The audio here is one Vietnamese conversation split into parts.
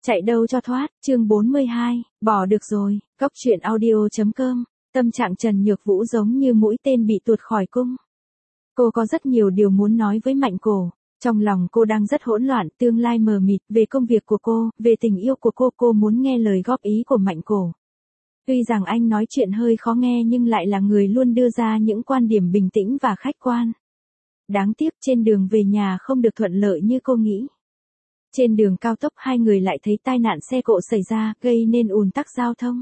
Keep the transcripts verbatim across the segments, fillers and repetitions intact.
Chạy đâu cho thoát, chương bốn mươi hai, bỏ được rồi, Cóc truyện audio.com, tâm trạng Trần Nhược Vũ giống như mũi tên bị tuột khỏi cung. Cô có rất nhiều điều muốn nói với Mạnh Cổ, trong lòng cô đang rất hỗn loạn, tương lai mờ mịt, về công việc của cô, về tình yêu của cô, cô muốn nghe lời góp ý của Mạnh Cổ. Tuy rằng anh nói chuyện hơi khó nghe nhưng lại là người luôn đưa ra những quan điểm bình tĩnh và khách quan. Đáng tiếc trên đường về nhà không được thuận lợi như cô nghĩ. Trên đường cao tốc hai người lại thấy tai nạn xe cộ xảy ra, gây nên ùn tắc giao thông.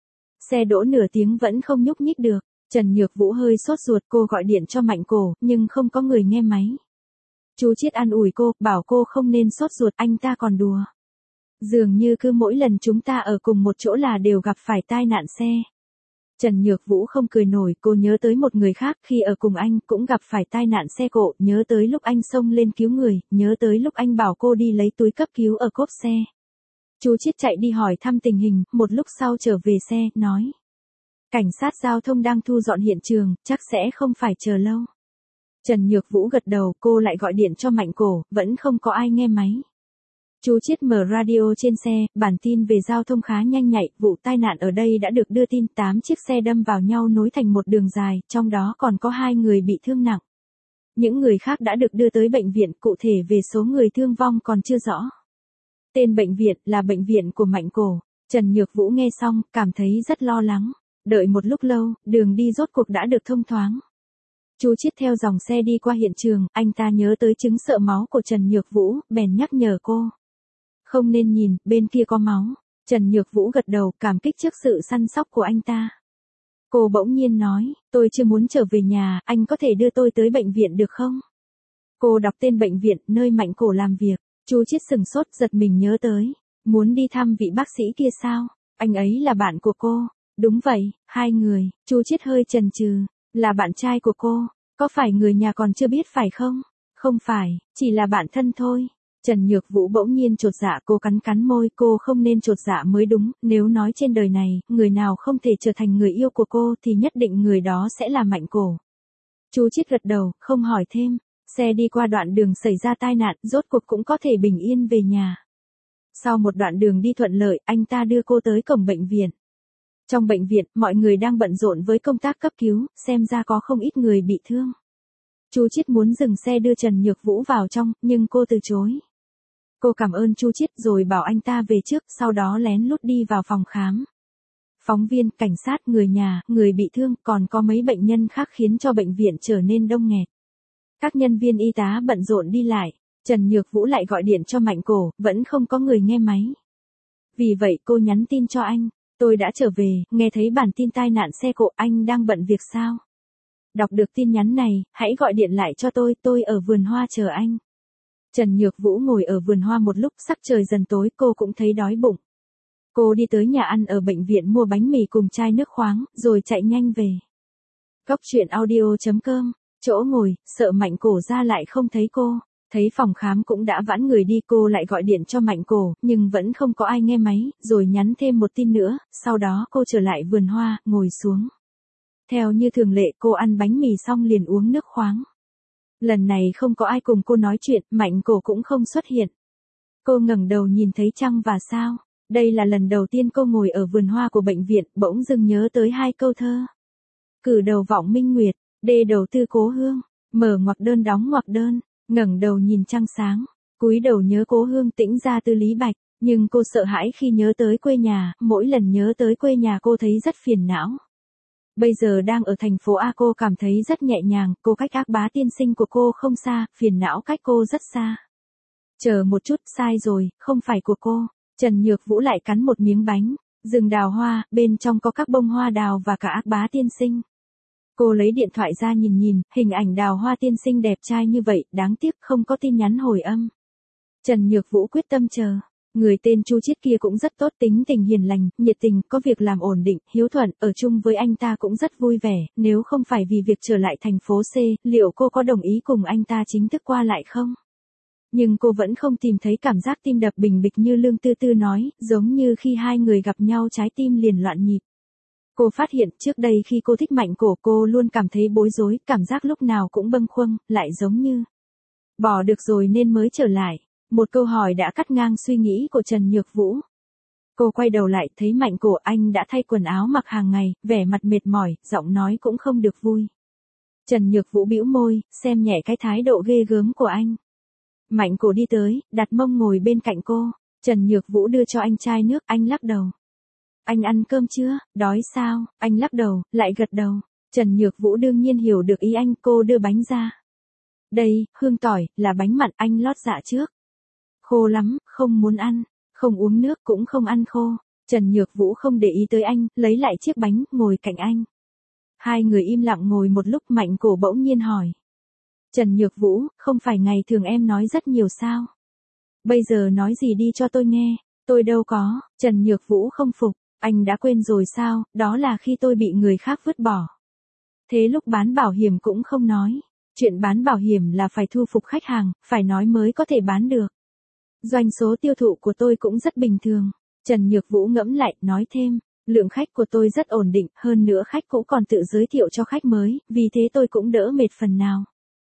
Xe đỗ nửa tiếng vẫn không nhúc nhích được, Trần Nhược Vũ hơi sốt ruột, cô gọi điện cho Mạnh Cổ, nhưng không có người nghe máy. Chú Chiết an ủi cô, bảo cô không nên sốt ruột, anh ta còn đùa. Dường như cứ mỗi lần chúng ta ở cùng một chỗ là đều gặp phải tai nạn xe. Trần Nhược Vũ không cười nổi, cô nhớ tới một người khác khi ở cùng anh cũng gặp phải tai nạn xe cộ, nhớ tới lúc anh xông lên cứu người, nhớ tới lúc anh bảo cô đi lấy túi cấp cứu ở cốp xe. Chú Chiết chạy đi hỏi thăm tình hình, một lúc sau trở về xe, nói. Cảnh sát giao thông đang thu dọn hiện trường, chắc sẽ không phải chờ lâu. Trần Nhược Vũ gật đầu, cô lại gọi điện cho Mạnh Cổ, vẫn không có ai nghe máy. Chú Chiết mở radio trên xe, bản tin về giao thông khá nhanh nhạy, vụ tai nạn ở đây đã được đưa tin, tám chiếc xe đâm vào nhau nối thành một đường dài, trong đó còn có hai người bị thương nặng. Những người khác đã được đưa tới bệnh viện, cụ thể về số người thương vong còn chưa rõ. Tên bệnh viện là bệnh viện của Mạnh Cổ. Trần Nhược Vũ nghe xong, cảm thấy rất lo lắng. Đợi một lúc lâu, đường đi rốt cuộc đã được thông thoáng. Chú Chiết theo dòng xe đi qua hiện trường, anh ta nhớ tới chứng sợ máu của Trần Nhược Vũ, bèn nhắc nhở cô. Không nên nhìn, bên kia có máu. Trần Nhược Vũ gật đầu, cảm kích trước sự săn sóc của anh ta. Cô bỗng nhiên nói, tôi chưa muốn trở về nhà, anh có thể đưa tôi tới bệnh viện được không? Cô đọc tên bệnh viện, nơi Mạnh Cổ làm việc. Chú Chiết sừng sốt, giật mình nhớ tới. Muốn đi thăm vị bác sĩ kia sao? Anh ấy là bạn của cô. Đúng vậy, hai người. Chú Chiết hơi chần chừ. Là bạn trai của cô. Có phải người nhà còn chưa biết phải không? Không phải, chỉ là bạn thân thôi. Trần Nhược Vũ bỗng nhiên chột dạ, cô cắn cắn môi, cô không nên chột dạ mới đúng, nếu nói trên đời này, người nào không thể trở thành người yêu của cô thì nhất định người đó sẽ là Mạnh Cổ. Chú Chiết gật đầu, không hỏi thêm, xe đi qua đoạn đường xảy ra tai nạn, rốt cuộc cũng có thể bình yên về nhà. Sau một đoạn đường đi thuận lợi, anh ta đưa cô tới cổng bệnh viện. Trong bệnh viện, mọi người đang bận rộn với công tác cấp cứu, xem ra có không ít người bị thương. Chú Chiết muốn dừng xe đưa Trần Nhược Vũ vào trong, nhưng cô từ chối. Cô cảm ơn chú Chiết rồi bảo anh ta về trước, sau đó lén lút đi vào phòng khám. Phóng viên, cảnh sát, người nhà, người bị thương, còn có mấy bệnh nhân khác khiến cho bệnh viện trở nên đông nghẹt. Các nhân viên y tá bận rộn đi lại, Trần Nhược Vũ lại gọi điện cho Mạnh Cổ, vẫn không có người nghe máy. Vì vậy cô nhắn tin cho anh, tôi đã trở về, nghe thấy bản tin tai nạn xe cộ, anh đang bận việc sao? Đọc được tin nhắn này, hãy gọi điện lại cho tôi, tôi ở vườn hoa chờ anh. Trần Nhược Vũ ngồi ở vườn hoa một lúc, sắc trời dần tối, cô cũng thấy đói bụng. Cô đi tới nhà ăn ở bệnh viện mua bánh mì cùng chai nước khoáng, rồi chạy nhanh về. Cóc truyện audio.com, chỗ ngồi, sợ Mạnh Cổ ra lại không thấy cô. Thấy phòng khám cũng đã vãn người đi, cô lại gọi điện cho Mạnh Cổ, nhưng vẫn không có ai nghe máy, rồi nhắn thêm một tin nữa, sau đó cô trở lại vườn hoa, ngồi xuống. Theo như thường lệ, cô ăn bánh mì xong liền uống nước khoáng. Lần này không có ai cùng cô nói chuyện, Mạnh Cổ cũng không xuất hiện. Cô ngẩng đầu nhìn thấy trăng và sao. Đây là lần đầu tiên cô ngồi ở vườn hoa của bệnh viện, bỗng dưng nhớ tới hai câu thơ. Cử đầu vọng minh nguyệt, đê đầu tư cố hương, mở ngoặc đơn đóng ngoặc đơn, ngẩng đầu nhìn trăng sáng, cúi đầu nhớ cố hương tĩnh ra tư lý bạch. Nhưng cô sợ hãi khi nhớ tới quê nhà, mỗi lần nhớ tới quê nhà cô thấy rất phiền não. Bây giờ đang ở thành phố A, cô cảm thấy rất nhẹ nhàng, cô cách Ác Bá tiên sinh của cô không xa, phiền não cách cô rất xa. Chờ một chút, sai rồi, không phải của cô. Trần Nhược Vũ lại cắn một miếng bánh, rừng đào hoa, bên trong có các bông hoa đào và cả Ác Bá tiên sinh. Cô lấy điện thoại ra nhìn nhìn, hình ảnh đào hoa tiên sinh đẹp trai như vậy, đáng tiếc không có tin nhắn hồi âm. Trần Nhược Vũ quyết tâm chờ. Người tên Chu Chiết kia cũng rất tốt, tính tình hiền lành, nhiệt tình, có việc làm ổn định, hiếu thuận, ở chung với anh ta cũng rất vui vẻ, nếu không phải vì việc trở lại thành phố C, liệu cô có đồng ý cùng anh ta chính thức qua lại không? Nhưng cô vẫn không tìm thấy cảm giác tim đập bình bịch như Lương Tư Tư nói, giống như khi hai người gặp nhau trái tim liền loạn nhịp. Cô phát hiện trước đây khi cô thích Mạnh Cổ, cô luôn cảm thấy bối rối, cảm giác lúc nào cũng bâng khuâng, lại giống như bỏ được rồi nên mới trở lại. Một câu hỏi đã cắt ngang suy nghĩ của Trần Nhược Vũ. Cô quay đầu lại thấy Mạnh Cổ anh đã thay quần áo mặc hàng ngày, vẻ mặt mệt mỏi, giọng nói cũng không được vui. Trần Nhược Vũ bĩu môi, xem nhẹ cái thái độ ghê gớm của anh. Mạnh Cổ đi tới, đặt mông ngồi bên cạnh cô. Trần Nhược Vũ đưa cho anh chai nước, anh lắc đầu. Anh ăn cơm chưa, đói sao? Anh lắc đầu, lại gật đầu. Trần Nhược Vũ đương nhiên hiểu được ý anh, cô đưa bánh ra. Đây, hương tỏi, là bánh mặn, anh lót dạ trước. Khô lắm, không muốn ăn, không uống nước cũng không ăn khô. Trần Nhược Vũ không để ý tới anh, lấy lại chiếc bánh, ngồi cạnh anh. Hai người im lặng ngồi một lúc, Mạnh Cổ bỗng nhiên hỏi. Trần Nhược Vũ, không phải ngày thường em nói rất nhiều sao? Bây giờ nói gì đi cho tôi nghe, tôi đâu có. Trần Nhược Vũ không phục, anh đã quên rồi sao, đó là khi tôi bị người khác vứt bỏ. Thế lúc bán bảo hiểm cũng không nói. Chuyện bán bảo hiểm là phải thu phục khách hàng, phải nói mới có thể bán được. Doanh số tiêu thụ của tôi cũng rất bình thường. Trần Nhược Vũ ngẫm lại, nói thêm, lượng khách của tôi rất ổn định, hơn nữa khách cũ còn tự giới thiệu cho khách mới, vì thế tôi cũng đỡ mệt phần nào.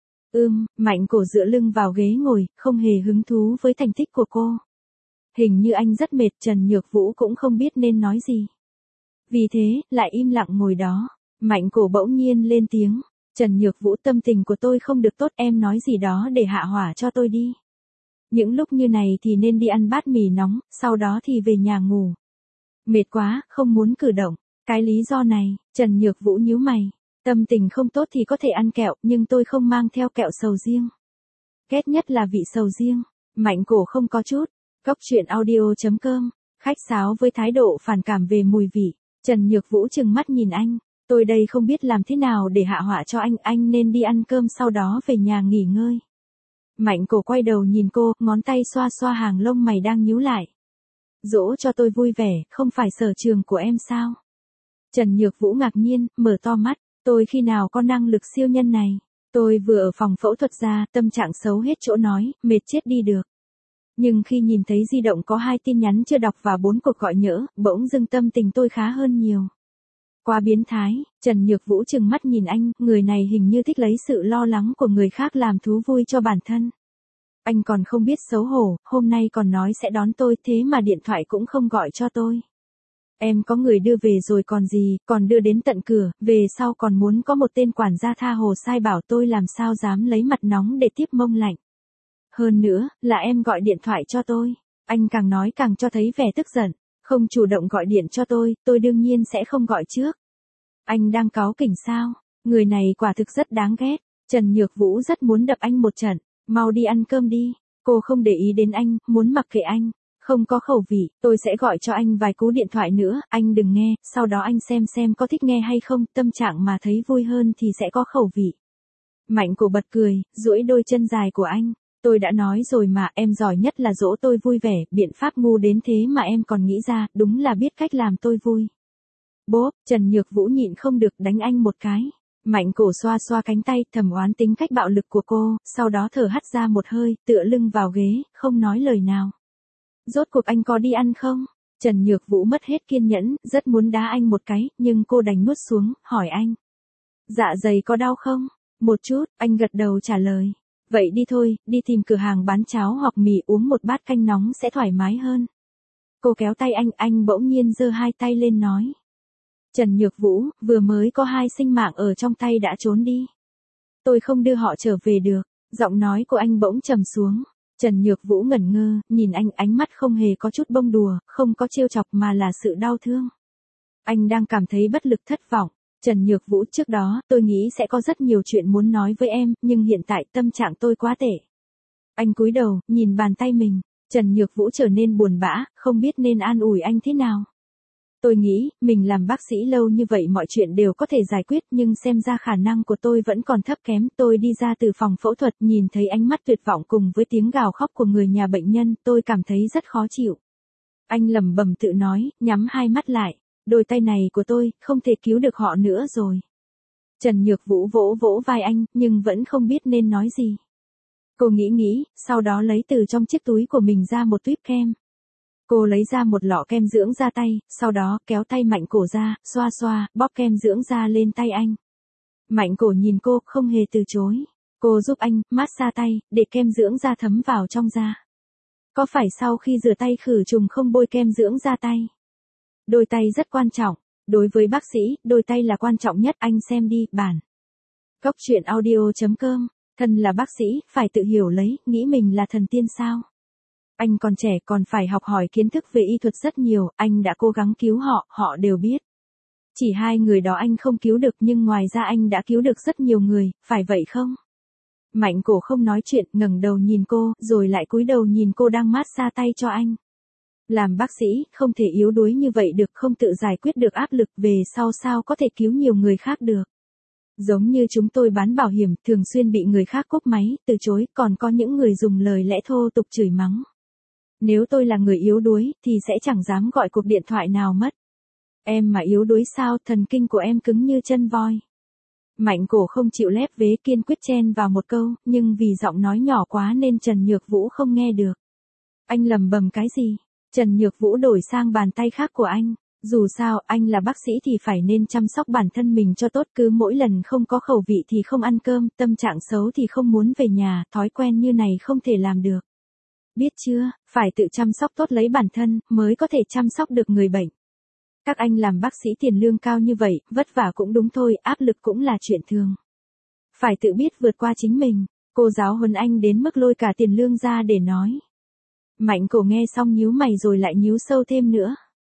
Ừm, Mạnh Cổ dựa lưng vào ghế ngồi, không hề hứng thú với thành tích của cô. Hình như anh rất mệt, Trần Nhược Vũ cũng không biết nên nói gì. Vì thế, lại im lặng ngồi đó. Mạnh Cổ bỗng nhiên lên tiếng. Trần Nhược Vũ, tâm tình của tôi không được tốt, em nói gì đó để hạ hỏa cho tôi đi. Những lúc như này thì nên đi ăn bát mì nóng, sau đó thì về nhà ngủ. Mệt quá, không muốn cử động. Cái lý do này, Trần Nhược Vũ nhíu mày. Tâm tình không tốt thì có thể ăn kẹo, nhưng tôi không mang theo kẹo sầu riêng. Ghét nhất là vị sầu riêng. Mạnh Cổ không có chút. Cốc truyện audio chấm com. Khách sáo với thái độ phản cảm về mùi vị. Trần Nhược Vũ trừng mắt nhìn anh. Tôi đây không biết làm thế nào để hạ họa cho anh, anh nên đi ăn cơm sau đó về nhà nghỉ ngơi. Mạnh Cổ quay đầu nhìn cô, ngón tay xoa xoa hàng lông mày đang nhíu lại. Dỗ cho tôi vui vẻ, không phải sở trường của em sao? Trần Nhược Vũ ngạc nhiên, mở to mắt, tôi khi nào có năng lực siêu nhân này? Tôi vừa ở phòng phẫu thuật ra, tâm trạng xấu hết chỗ nói, mệt chết đi được. Nhưng khi nhìn thấy di động có hai tin nhắn chưa đọc và bốn cuộc gọi nhỡ, bỗng dưng tâm tình tôi khá hơn nhiều. Quá biến thái, Trần Nhược Vũ trừng mắt nhìn anh, người này hình như thích lấy sự lo lắng của người khác làm thú vui cho bản thân. Anh còn không biết xấu hổ, hôm nay còn nói sẽ đón tôi, thế mà điện thoại cũng không gọi cho tôi. Em có người đưa về rồi còn gì, còn đưa đến tận cửa, về sau còn muốn có một tên quản gia tha hồ sai bảo tôi, làm sao dám lấy mặt nóng để tiếp mông lạnh. Hơn nữa, là em gọi điện thoại cho tôi. Anh càng nói càng cho thấy vẻ tức giận. Không chủ động gọi điện cho tôi, tôi đương nhiên sẽ không gọi trước. Anh đang cáu kỉnh sao? Người này quả thực rất đáng ghét. Trần Nhược Vũ rất muốn đập anh một trận. Mau đi ăn cơm đi. Cô không để ý đến anh, muốn mặc kệ anh. Không có khẩu vị, tôi sẽ gọi cho anh vài cú điện thoại nữa, anh đừng nghe, sau đó anh xem xem có thích nghe hay không, tâm trạng mà thấy vui hơn thì sẽ có khẩu vị. Mạnh Cổ bật cười, duỗi đôi chân dài của anh. Tôi đã nói rồi mà, em giỏi nhất là dỗ tôi vui vẻ, biện pháp ngu đến thế mà em còn nghĩ ra, đúng là biết cách làm tôi vui. Bốp, Trần Nhược Vũ nhịn không được đánh anh một cái. Mạnh Cổ xoa xoa cánh tay, thầm oán tính cách bạo lực của cô, sau đó thở hắt ra một hơi, tựa lưng vào ghế, không nói lời nào. Rốt cuộc anh có đi ăn không? Trần Nhược Vũ mất hết kiên nhẫn, rất muốn đá anh một cái, nhưng cô đành nuốt xuống, hỏi anh. Dạ dày có đau không? Một chút, anh gật đầu trả lời. Vậy đi thôi, đi tìm cửa hàng bán cháo hoặc mì, uống một bát canh nóng sẽ thoải mái hơn. Cô kéo tay anh, anh bỗng nhiên giơ hai tay lên nói. Trần Nhược Vũ, vừa mới có hai sinh mạng ở trong tay đã trốn đi. Tôi không đưa họ trở về được. Giọng nói của anh bỗng trầm xuống. Trần Nhược Vũ ngẩn ngơ, nhìn anh, ánh mắt không hề có chút bông đùa, không có trêu chọc mà là sự đau thương. Anh đang cảm thấy bất lực, thất vọng. Trần Nhược Vũ, trước đó, tôi nghĩ sẽ có rất nhiều chuyện muốn nói với em, nhưng hiện tại tâm trạng tôi quá tệ. Anh cúi đầu, nhìn bàn tay mình. Trần Nhược Vũ trở nên buồn bã, không biết nên an ủi anh thế nào. Tôi nghĩ, mình làm bác sĩ lâu như vậy mọi chuyện đều có thể giải quyết, nhưng xem ra khả năng của tôi vẫn còn thấp kém. Tôi đi ra từ phòng phẫu thuật, nhìn thấy ánh mắt tuyệt vọng cùng với tiếng gào khóc của người nhà bệnh nhân, tôi cảm thấy rất khó chịu. Anh lẩm bẩm tự nói, nhắm hai mắt lại. Đôi tay này của tôi, không thể cứu được họ nữa rồi. Trần Nhược Vũ vỗ vỗ vai anh, nhưng vẫn không biết nên nói gì. Cô nghĩ nghĩ, sau đó lấy từ trong chiếc túi của mình ra một tuýp kem. Cô lấy ra một lọ kem dưỡng da tay, sau đó kéo tay Mạnh Cổ ra, xoa xoa, bóp kem dưỡng da lên tay anh. Mạnh Cổ nhìn cô, không hề từ chối. Cô giúp anh, massage tay, để kem dưỡng da thấm vào trong da. Có phải sau khi rửa tay khử trùng không bôi kem dưỡng da tay? Đôi tay rất quan trọng. Đối với bác sĩ, đôi tay là quan trọng nhất, anh xem đi, bản. Cốc truyện audio chấm com, thân là bác sĩ, phải tự hiểu lấy, nghĩ mình là thần tiên sao? Anh còn trẻ còn phải học hỏi kiến thức về y thuật rất nhiều, anh đã cố gắng cứu họ, họ đều biết. Chỉ hai người đó anh không cứu được nhưng ngoài ra anh đã cứu được rất nhiều người, phải vậy không? Mạnh Cổ không nói chuyện, ngẩng đầu nhìn cô, rồi lại cúi đầu nhìn cô đang mát xa tay cho anh. Làm bác sĩ, không thể yếu đuối như vậy được, không tự giải quyết được áp lực về sau sao có thể cứu nhiều người khác được. Giống như chúng tôi bán bảo hiểm, thường xuyên bị người khác cúp máy, từ chối, còn có những người dùng lời lẽ thô tục chửi mắng. Nếu tôi là người yếu đuối, thì sẽ chẳng dám gọi cuộc điện thoại nào mất. Em mà yếu đuối sao, thần kinh của em cứng như chân voi. Mạnh Cổ không chịu lép vế, kiên quyết chen vào một câu, nhưng vì giọng nói nhỏ quá nên Trần Nhược Vũ không nghe được. Anh lầm bầm cái gì? Trần Nhược Vũ đổi sang bàn tay khác của anh. Dù sao, anh là bác sĩ thì phải nên chăm sóc bản thân mình cho tốt, cứ mỗi lần không có khẩu vị thì không ăn cơm, tâm trạng xấu thì không muốn về nhà, thói quen như này không thể làm được. Biết chưa, phải tự chăm sóc tốt lấy bản thân, mới có thể chăm sóc được người bệnh. Các anh làm bác sĩ tiền lương cao như vậy, vất vả cũng đúng thôi, áp lực cũng là chuyện thường. Phải tự biết vượt qua chính mình, cô giáo huấn anh đến mức lôi cả tiền lương ra để nói. Mạnh Cổ nghe xong nhíu mày rồi lại nhíu sâu thêm nữa.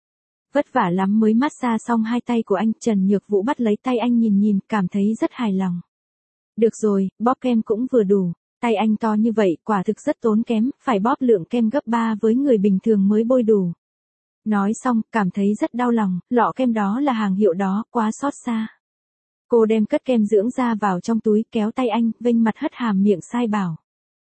Vất vả lắm mới massage xong hai tay của anh, Trần Nhược Vũ bắt lấy tay anh nhìn nhìn, cảm thấy rất hài lòng. Được rồi, bóp kem cũng vừa đủ, tay anh to như vậy, quả thực rất tốn kém, phải bóp lượng kem gấp ba với người bình thường mới bôi đủ. Nói xong, cảm thấy rất đau lòng, lọ kem đó là hàng hiệu đó, quá xót xa. Cô đem cất kem dưỡng da vào trong túi, kéo tay anh, vênh mặt hất hàm miệng sai bảo.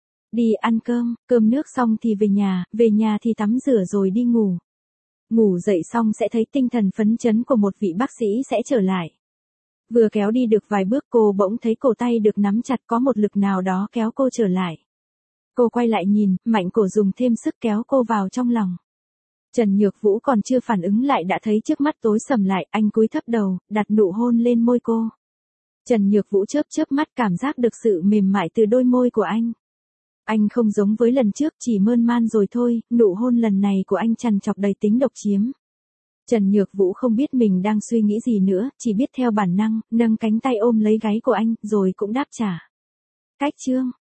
Đi ăn cơm, cơm nước xong thì về nhà, về nhà thì tắm rửa rồi đi ngủ. Ngủ dậy xong sẽ thấy tinh thần phấn chấn của một vị bác sĩ sẽ trở lại. Vừa kéo đi được vài bước cô bỗng thấy cổ tay được nắm chặt, có một lực nào đó kéo cô trở lại. Cô quay lại nhìn, Mạnh Cổ dùng thêm sức kéo cô vào trong lòng. Trần Nhược Vũ còn chưa phản ứng lại đã thấy trước mắt tối sầm lại, anh cúi thấp đầu, đặt nụ hôn lên môi cô. Trần Nhược Vũ chớp chớp mắt, cảm giác được sự mềm mại từ đôi môi của anh. Anh không giống với lần trước, chỉ mơn man rồi thôi, nụ hôn lần này của anh trằn trọc đầy tính độc chiếm. Trần Nhược Vũ không biết mình đang suy nghĩ gì nữa, chỉ biết theo bản năng, nâng cánh tay ôm lấy gáy của anh, rồi cũng đáp trả. Cách chương.